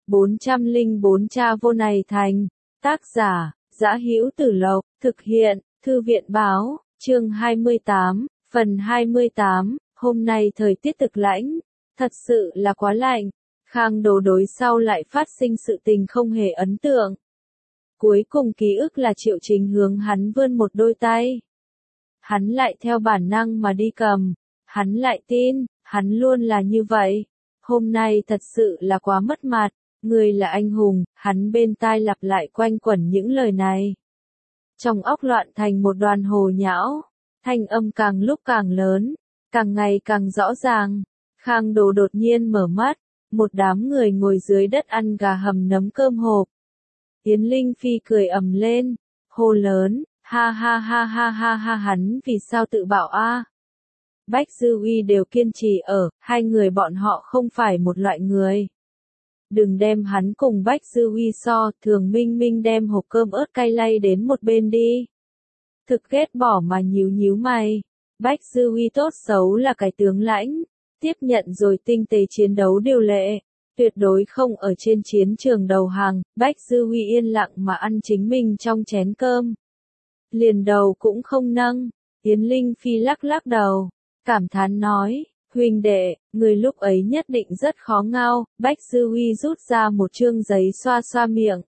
404 Cha vô này thành. Tác giả, Dã Hữu Tử Lộc, thực hiện, Thư viện báo, chương 28, phần 28, hôm nay thời tiết thực lãnh, thật sự là quá lạnh. Khang Đồ đối sau lại phát sinh sự tình không hề ấn tượng. Cuối cùng ký ức là Triệu Chính hướng hắn vươn một đôi tay. Hắn lại theo bản năng mà đi cầm, hắn lại tin, hắn luôn là như vậy. Hôm nay thật sự là quá mất mặt, người là anh hùng, hắn bên tai lặp lại quanh quẩn những lời này. Trong óc loạn thành một đoàn hồ nhão, thanh âm càng lúc càng lớn, càng ngày càng rõ ràng. Khang Đồ đột nhiên mở mắt, một đám người ngồi dưới đất ăn gà hầm nấm cơm hộp. Yến Linh Phi cười ầm lên, hô lớn, ha ha ha ha ha ha, hắn vì sao tự bảo a? Bách Dư Uy đều kiên trì ở, hai người bọn họ không phải một loại người. Đừng đem hắn cùng Bách Dư Uy so, Thường Minh Minh đem hộp cơm ớt cay lay đến một bên đi. Thực ghét bỏ mà nhíu nhíu mày. Bách Dư Uy tốt xấu là cái tướng lãnh, tiếp nhận rồi tinh tế chiến đấu điều lệ, tuyệt đối không ở trên chiến trường đầu hàng. Bách Dư Uy yên lặng mà ăn chính mình trong chén cơm, liền đầu cũng không nâng. Yến Linh Phi lắc lắc đầu, cảm thán nói, huynh đệ, người lúc ấy nhất định rất khó ngao. Bách Dư Uy rút ra một chương giấy xoa xoa miệng,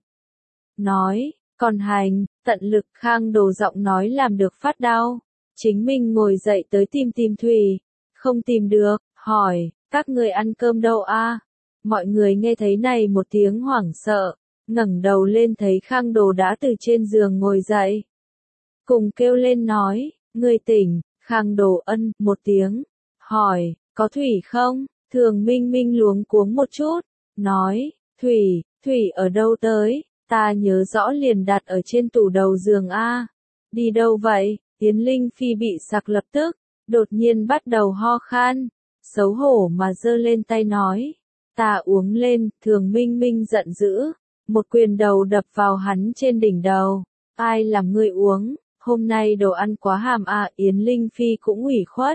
nói, còn hành, tận lực. Khang Đồ giọng nói làm được phát đau. Chính mình ngồi dậy tới tìm thủy, không tìm được, hỏi, các người ăn cơm đâu a? Mọi người nghe thấy này một tiếng hoảng sợ, ngẩng đầu lên thấy Khang Đồ đã từ trên giường ngồi dậy. Cùng kêu lên nói, người tỉnh. Khang Đồ ân một tiếng, hỏi, có thủy không? Thường Minh Minh luống cuống một chút, nói, thủy ở đâu tới? Ta nhớ rõ liền đặt ở trên tủ đầu giường a. Đi đâu vậy? Yến Linh Phi bị sặc lập tức, đột nhiên bắt đầu ho khan, xấu hổ mà giơ lên tay nói, ta uống lên. Thường Minh Minh giận dữ, một quyền đầu đập vào hắn trên đỉnh đầu, ai làm ngươi uống, hôm nay đồ ăn quá hàm à. Yến Linh Phi cũng ủy khuất,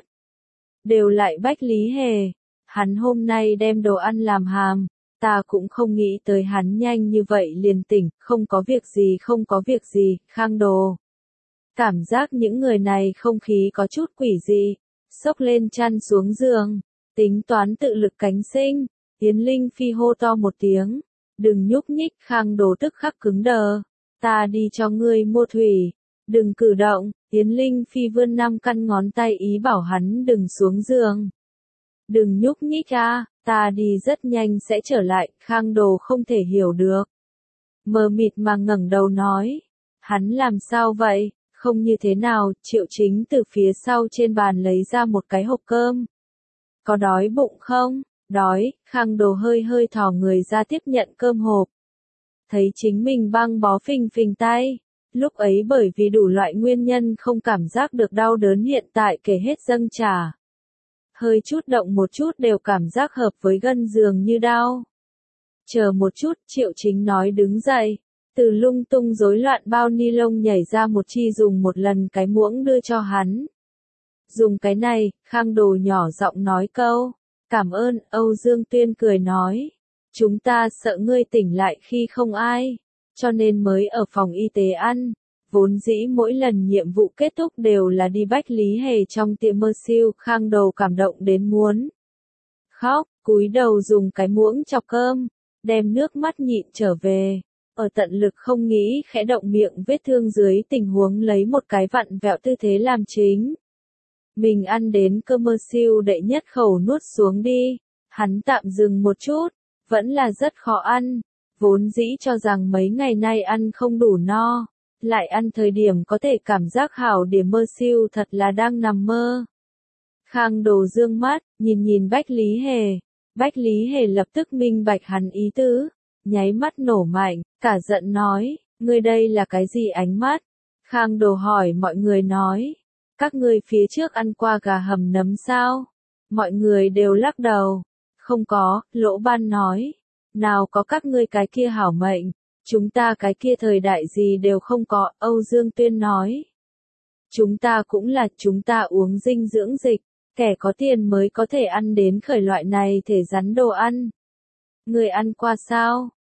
đều lại Bách Lý Hề, hắn hôm nay đem đồ ăn làm hàm, ta cũng không nghĩ tới hắn nhanh như vậy liền tỉnh. Không có việc gì. Khang Đồ cảm giác những người này không khí có chút quỷ dị, xốc lên chăn xuống giường, tính toán tự lực cánh sinh. Yến Linh Phi hô to một tiếng, đừng nhúc nhích. Khang Đồ tức khắc cứng đờ, ta đi cho ngươi mua thủy, đừng cử động. Yến Linh Phi vươn 5 căn ngón tay ý bảo hắn đừng xuống giường, đừng nhúc nhích a, ta đi rất nhanh sẽ trở lại. Khang Đồ không thể hiểu được, mờ mịt mà ngẩng đầu nói, hắn làm sao vậy? Không như thế nào. Triệu Chính từ phía sau trên bàn lấy ra một cái hộp cơm. Có đói bụng không? Đói. Khang Đồ hơi thò người ra tiếp nhận cơm hộp. Thấy chính mình băng bó phình tay. Lúc ấy bởi vì đủ loại nguyên nhân không cảm giác được đau đớn, hiện tại kể hết dâng trà. Hơi chút động một chút đều cảm giác hợp với gân giường như đau. Chờ một chút, Triệu Chính nói đứng dậy. Từ lung tung rối loạn bao ni lông nhảy ra một chi dùng một lần cái muỗng đưa cho hắn. Dùng cái này. Khang Đồ nhỏ giọng nói câu, cảm ơn. Âu Dương Tuyên cười nói, chúng ta sợ ngươi tỉnh lại khi không ai, cho nên mới ở phòng y tế ăn. Vốn dĩ mỗi lần nhiệm vụ kết thúc đều là đi Bách Lý Hề trong tiệm mơ siêu. Khang Đồ cảm động đến muốn khóc, cúi đầu dùng cái muỗng chọc cơm, đem nước mắt nhịn trở về. Ở tận lực không nghĩ khẽ động miệng vết thương dưới tình huống lấy một cái vặn vẹo tư thế làm chính. Mình ăn đến cơm mơ siêu đệ nhất khẩu nuốt xuống đi, hắn tạm dừng một chút, vẫn là rất khó ăn. Vốn dĩ cho rằng mấy ngày nay ăn không đủ no, lại ăn thời điểm có thể cảm giác hảo điểm mơ siêu thật là đang nằm mơ. Khang Đồ dương mắt, nhìn Bách Lý Hề. Bách Lý Hề lập tức minh bạch hắn ý tứ, nháy mắt nổ mạnh, cả giận nói, ngươi đây là cái gì ánh mắt? Khang Đồ hỏi mọi người nói, các ngươi phía trước ăn qua gà hầm nấm sao? Mọi người đều lắc đầu, không có. Lỗ Ban nói, nào có các ngươi cái kia hảo mệnh, chúng ta cái kia thời đại gì đều không có. Âu Dương Tuyên nói, chúng ta cũng là, chúng ta uống dinh dưỡng dịch, kẻ có tiền mới có thể ăn đến khởi loại này thể rắn đồ ăn. Người ăn qua sao?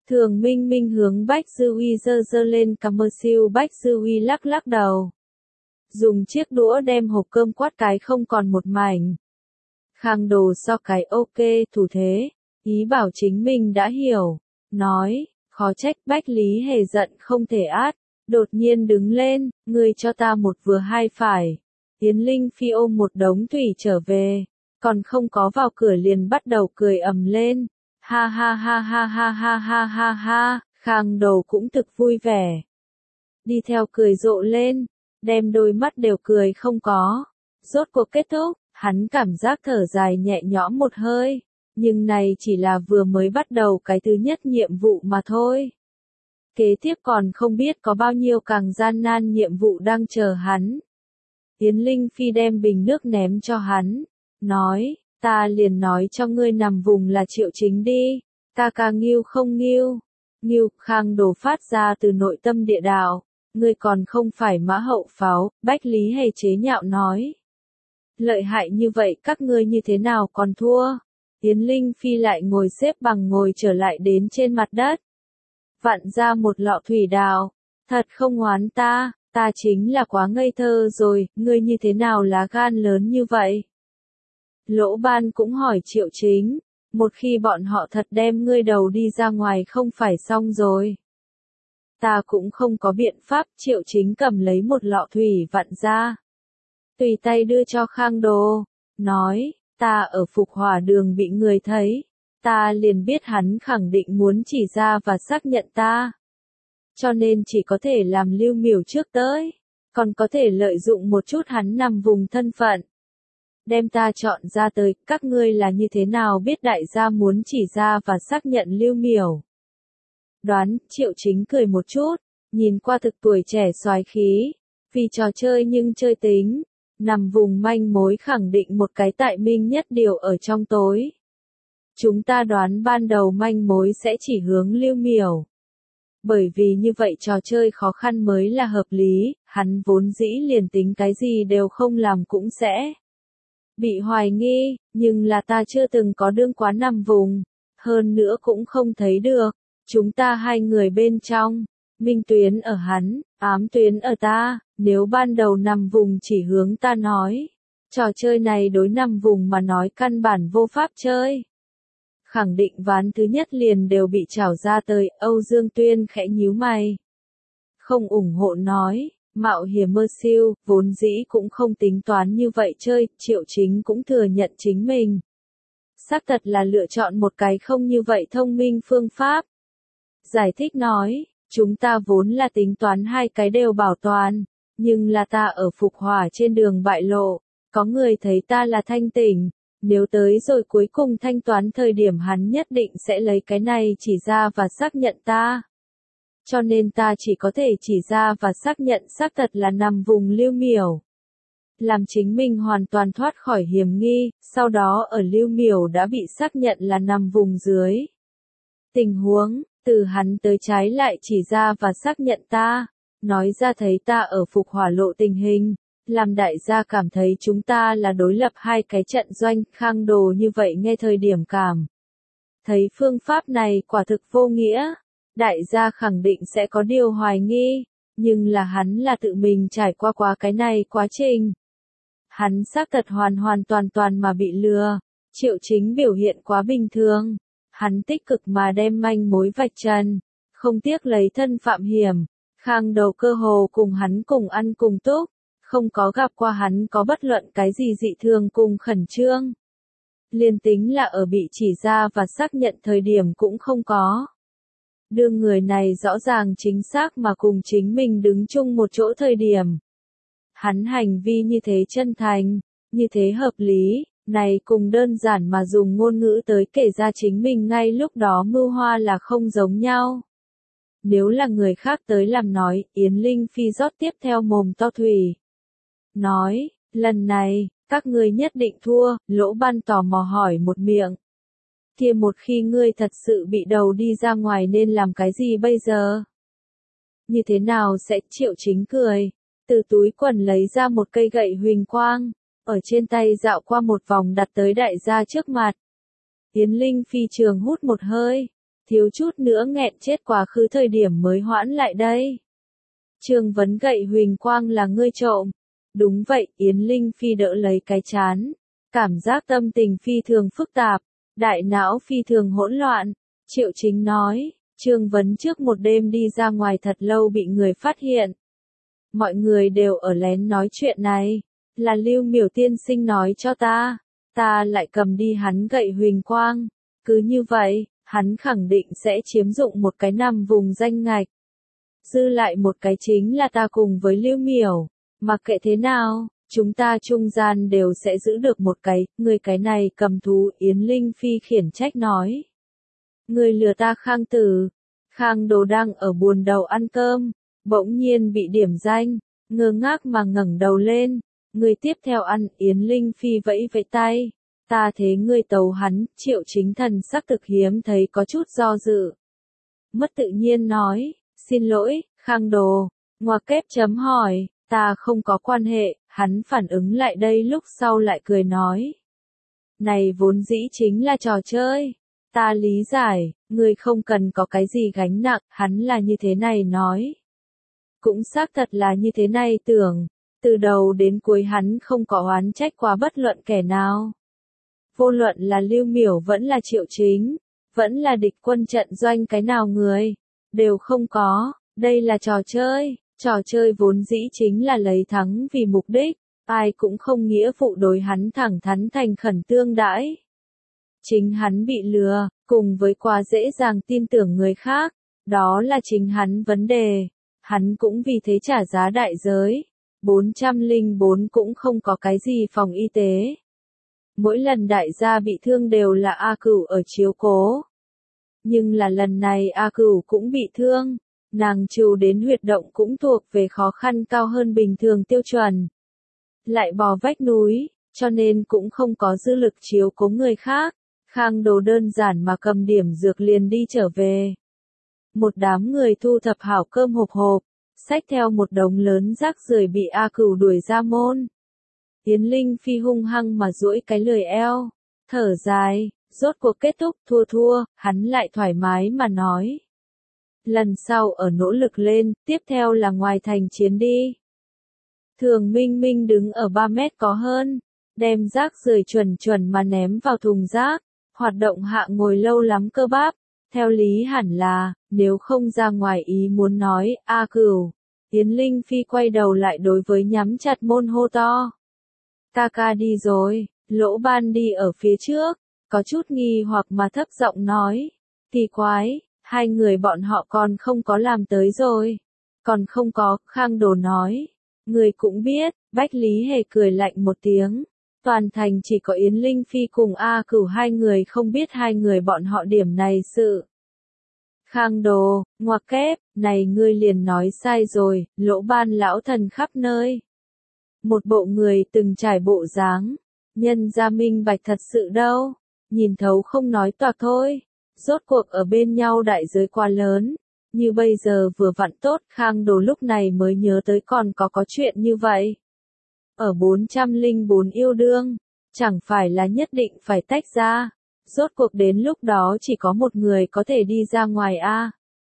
Thường Minh Minh hướng Bách Dư Uy giơ lên cằm siêu. Bách Dư Uy lắc lắc đầu. Dùng chiếc đũa đem hộp cơm quát cái không còn một mảnh. Khang Đồ so cái ok thủ thế, ý bảo chính mình đã hiểu. Nói, khó trách Bách Lý Hề giận không thể át. Đột nhiên đứng lên, ngươi cho ta một vừa hai phải. Yến Linh Phi ôm một đống thủy trở về. Còn không có vào cửa liền bắt đầu cười ầm lên. Ha ha ha ha ha ha ha ha ha, Khang Đồ cũng thực vui vẻ. Đi theo cười rộ lên, đem đôi mắt đều cười không có. Rốt cuộc kết thúc, hắn cảm giác thở dài nhẹ nhõm một hơi. Nhưng này chỉ là vừa mới bắt đầu cái thứ nhất nhiệm vụ mà thôi. Kế tiếp còn không biết có bao nhiêu càng gian nan nhiệm vụ đang chờ hắn. Yến Linh Phi đem bình nước ném cho hắn. Nói, ta liền nói cho ngươi nằm vùng là Triệu Chính đi. Ca ca nghiêu không nghiêu. Nghiêu. Khang Đồ phát ra từ nội tâm địa đạo. Ngươi còn không phải mã hậu pháo. Bách Lý Hề chế nhạo nói. Lợi hại như vậy các ngươi như thế nào còn thua. Yến Linh Phi lại ngồi xếp bằng ngồi trở lại đến trên mặt đất. Vặn ra một lọ thủy đào. Thật không oán ta, ta chính là quá ngây thơ rồi, ngươi như thế nào lá gan lớn như vậy? Lỗ Ban cũng hỏi Triệu Chính, một khi bọn họ thật đem ngươi đầu đi ra ngoài không phải xong rồi. Ta cũng không có biện pháp. Triệu Chính cầm lấy một lọ thủy vặn ra. Tùy tay đưa cho Khang Đồ, nói, ta ở Phục Hỏa Đường bị người thấy. Ta liền biết hắn khẳng định muốn chỉ ra và xác nhận ta. Cho nên chỉ có thể làm lưu miểu trước tới. Còn có thể lợi dụng một chút hắn nằm vùng thân phận. Đem ta chọn ra tới, các ngươi là như thế nào biết đại gia muốn chỉ ra và xác nhận lưu miểu. Đoán, Triệu Chính cười một chút, nhìn qua thực tuổi trẻ soái khí. Vì trò chơi nhưng chơi tính. Nằm vùng manh mối khẳng định một cái tại minh nhất điều ở trong tối. Chúng ta đoán ban đầu manh mối sẽ chỉ hướng lưu miểu. Bởi vì như vậy trò chơi khó khăn mới là hợp lý, hắn vốn dĩ liền tính cái gì đều không làm cũng sẽ bị hoài nghi, nhưng là ta chưa từng có đương quá nằm vùng, hơn nữa cũng không thấy được. Chúng ta hai người bên trong, minh tuyến ở hắn, ám tuyến ở ta, nếu ban đầu nằm vùng chỉ hướng ta nói. Trò chơi này đối nằm vùng mà nói căn bản vô pháp chơi. Khẳng định ván thứ nhất liền đều bị trảo ra tới. Âu Dương Tuyên khẽ nhíu mày. Không ủng hộ nói, mạo hiểm mơ siêu, vốn dĩ cũng không tính toán như vậy chơi. Triệu Chính cũng thừa nhận chính mình. Xác thật là lựa chọn một cái không như vậy thông minh phương pháp. Giải thích nói, chúng ta vốn là tính toán hai cái đều bảo toàn, nhưng là ta ở Phục Hỏa trên đường bại lộ, có người thấy ta là thanh tỉnh. Nếu tới rồi cuối cùng thanh toán thời điểm hắn nhất định sẽ lấy cái này chỉ ra và xác nhận ta. Cho nên ta chỉ có thể chỉ ra và xác nhận xác thật là nằm vùng lưu miểu. Làm chính mình hoàn toàn thoát khỏi hiểm nghi, sau đó ở lưu miểu đã bị xác nhận là nằm vùng dưới. Tình huống, từ hắn tới trái lại chỉ ra và xác nhận ta, nói ra thấy ta ở Phục Hỏa lộ tình hình. Làm đại gia cảm thấy chúng ta là đối lập hai cái trận doanh. Khang Đồ như vậy nghe thời điểm cảm thấy phương pháp này quả thực vô nghĩa. Đại gia khẳng định sẽ có điều hoài nghi, nhưng là hắn là tự mình trải qua cái này quá trình. Hắn xác thật hoàn toàn mà bị lừa. Triệu Chính biểu hiện quá bình thường. Hắn tích cực mà đem manh mối vạch trần, không tiếc lấy thân phạm hiểm. Khang Đồ cơ hồ cùng hắn cùng ăn cùng túc. Không có gặp qua hắn có bất luận cái gì dị thường cùng khẩn trương. Liên tính là ở bị chỉ ra và xác nhận thời điểm cũng không có. Đương người này rõ ràng chính xác mà cùng chính mình đứng chung một chỗ thời điểm. Hắn hành vi như thế chân thành, như thế hợp lý, này cùng đơn giản mà dùng ngôn ngữ tới kể ra chính mình ngay lúc đó mưu hoa là không giống nhau. Nếu là người khác tới làm nói, Yến Linh Phi rót tiếp theo mồm to thủy. Nói, lần này, các ngươi nhất định thua. Lỗ Ban tò mò hỏi một miệng. Kia một khi ngươi thật sự bị đầu đi ra ngoài nên làm cái gì bây giờ? Như thế nào sẽ? Triệu Chính cười. Từ túi quần lấy ra một cây gậy huỳnh quang. Ở trên tay dạo qua một vòng đặt tới đại gia trước mặt. Yến Linh Phi trường hút một hơi. thiếu chút nữa nghẹn chết quá khứ thời điểm mới hoãn lại đây. Trương Vấn gậy huỳnh quang là ngươi trộm. Đúng vậy, Yến Linh Phi đỡ lấy cái chán. Cảm giác tâm tình phi thường phức tạp, đại não phi thường hỗn loạn. Triệu Chính nói, Trương Vấn trước một đêm đi ra ngoài thật lâu bị người phát hiện. Mọi người đều ở lén nói chuyện này, là Lưu Miểu tiên sinh nói cho ta lại cầm đi hắn gậy huỳnh quang. Cứ như vậy, hắn khẳng định sẽ chiếm dụng một cái nằm vùng danh ngạch. Dư lại một cái chính là ta cùng với Lưu Miểu, mặc kệ thế nào, chúng ta trung gian đều sẽ giữ được một cái, người cái này cầm thú. Yến Linh Phi khiển trách nói. Người lừa ta Khang Tử. Khang Đồ đang ở buồn đầu ăn cơm, bỗng nhiên bị điểm danh, ngơ ngác mà ngẩng đầu lên. Người tiếp theo ăn. Yến Linh Phi vẫy vẫy tay. Ta thế ngươi tấu hắn. Triệu Chính thần sắc thực hiếm thấy có chút do dự. Mất tự nhiên nói, xin lỗi, Khang Đồ. Ngoặc kép chấm hỏi, ta không có quan hệ. Hắn phản ứng lại đây lúc sau lại cười nói. Này vốn dĩ chính là trò chơi. Ta lý giải, ngươi không cần có cái gì gánh nặng. Hắn là như thế này nói. Cũng xác thật là như thế này tưởng. Từ đầu đến cuối hắn không có oán trách qua bất luận kẻ nào. Vô luận là Lưu Miểu vẫn là Triệu Chính, vẫn là địch quân trận doanh cái nào người, đều không có. Đây là trò chơi vốn dĩ chính là lấy thắng vì mục đích, ai cũng không nghĩa vụ đối hắn thẳng thắn thành khẩn tương đãi. Chính hắn bị lừa, cùng với quá dễ dàng tin tưởng người khác, đó là chính hắn vấn đề. Hắn cũng vì thế trả giá đại giới. 404 cũng không có cái gì phòng y tế. Mỗi lần đại gia bị thương đều là A Cửu ở chiếu cố. Nhưng là lần này A Cửu cũng bị thương. Nàng trừ đến huyệt động cũng thuộc về khó khăn cao hơn bình thường tiêu chuẩn. Lại bò vách núi, cho nên cũng không có dư lực chiếu cố người khác. Khang Đồ đơn giản mà cầm điểm dược liền đi trở về. Một đám người thu thập hảo cơm hộp, xách theo một đống lớn rác rưởi bị A Cửu đuổi ra môn. Yến Linh Phi hung hăng mà duỗi cái lười eo, thở dài, rốt cuộc kết thúc, thua, hắn lại thoải mái mà nói. Lần sau ở nỗ lực lên, tiếp theo là ngoài thành chiến đi. Thường Minh Minh đứng ở 3 mét có hơn, đem rác rưởi chuẩn mà ném vào thùng rác, hoạt động hạ ngồi lâu lắm cơ bắp. Theo lý hẳn là, nếu không ra ngoài ý muốn nói, A Cửu. Yến Linh Phi quay đầu lại đối với nhắm chặt môn hô to. Ta ca đi rồi. Lỗ Ban đi ở phía trước, có chút nghi hoặc mà thấp giọng nói. Kỳ quái, hai người bọn họ còn không có làm tới rồi. Còn không có, Khang Đồ nói. Người cũng biết, Bách Lý Hề cười lạnh một tiếng. Toàn thành chỉ có Yến Linh Phi cùng A Cửu hai người không biết hai người bọn họ điểm này sự. Khang Đồ, ngoặc kép, này ngươi liền nói sai rồi, Lỗ Ban lão thần khắp nơi. Một bộ người từng trải bộ dáng, nhân gia minh bạch thật sự đâu, nhìn thấu không nói toạc thôi. Rốt cuộc ở bên nhau đại giới quá lớn, như bây giờ vừa vặn tốt. Khang Đồ lúc này mới nhớ tới còn có chuyện như vậy. Ở 404 yêu đương, chẳng phải là nhất định phải tách ra. Rốt cuộc đến lúc đó chỉ có một người có thể đi ra ngoài a.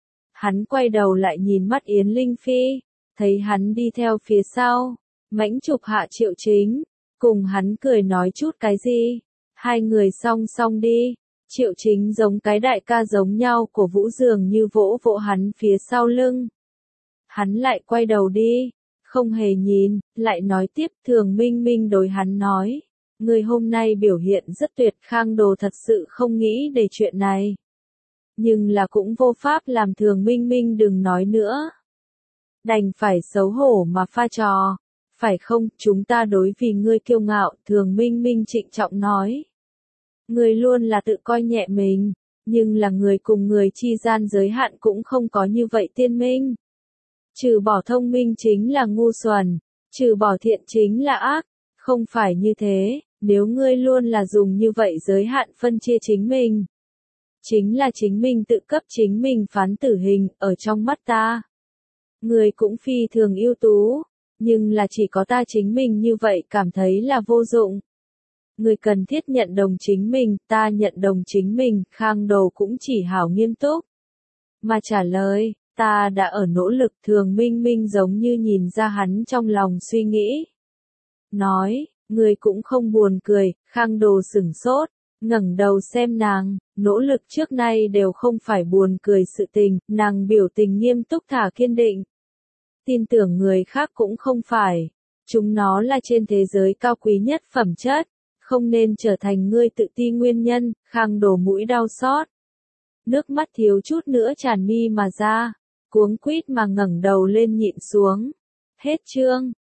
Hắn quay đầu lại nhìn mắt Yến Linh Phi, thấy hắn đi theo phía sau, mãnh chụp hạ Triệu Chính, cùng hắn cười nói chút cái gì. Hai người song song đi, Triệu Chính giống cái đại ca giống nhau cổ vũ dường như vỗ vỗ hắn phía sau lưng. Hắn lại quay đầu đi, không hề nhìn, lại nói tiếp. Thường Minh Minh đối hắn nói. Người hôm nay biểu hiện rất tuyệt. Khang Đồ thật sự không nghĩ để chuyện này. Nhưng là cũng vô pháp làm Thường Minh Minh đừng nói nữa. Đành phải xấu hổ mà pha trò. Phải không, chúng ta đối vì ngươi kiêu ngạo. Thường Minh Minh trịnh trọng nói. Người luôn là tự coi nhẹ mình. Nhưng là người cùng người chi gian giới hạn cũng không có như vậy tiên minh. Trừ bỏ thông minh chính là ngu xuẩn. Trừ bỏ thiện chính là ác. Không phải như thế. Nếu ngươi luôn là dùng như vậy giới hạn phân chia chính mình, chính là chính mình tự cấp chính mình phán tử hình. Ở trong mắt ta, người cũng phi thường ưu tú, nhưng là chỉ có ta chính mình như vậy cảm thấy là vô dụng. Người cần thiết nhận đồng chính mình, ta nhận đồng chính mình, Khang Đồ cũng chỉ hảo nghiêm túc. Mà trả lời, ta đã ở nỗ lực. Thường Minh Minh giống như nhìn ra hắn trong lòng suy nghĩ. Nói, người cũng không buồn cười. Khang Đồ sửng sốt, ngẩng đầu xem nàng, nỗ lực trước nay đều không phải buồn cười sự tình, nàng biểu tình nghiêm túc thả kiên định. Tin tưởng người khác cũng không phải. Chúng nó là trên thế giới cao quý nhất phẩm chất, không nên trở thành ngươi tự ti nguyên nhân. Khang Đồ mũi đau xót. Nước mắt thiếu chút nữa tràn mi mà ra, cuống quýt mà ngẩng đầu lên nhịn xuống. Hết chương.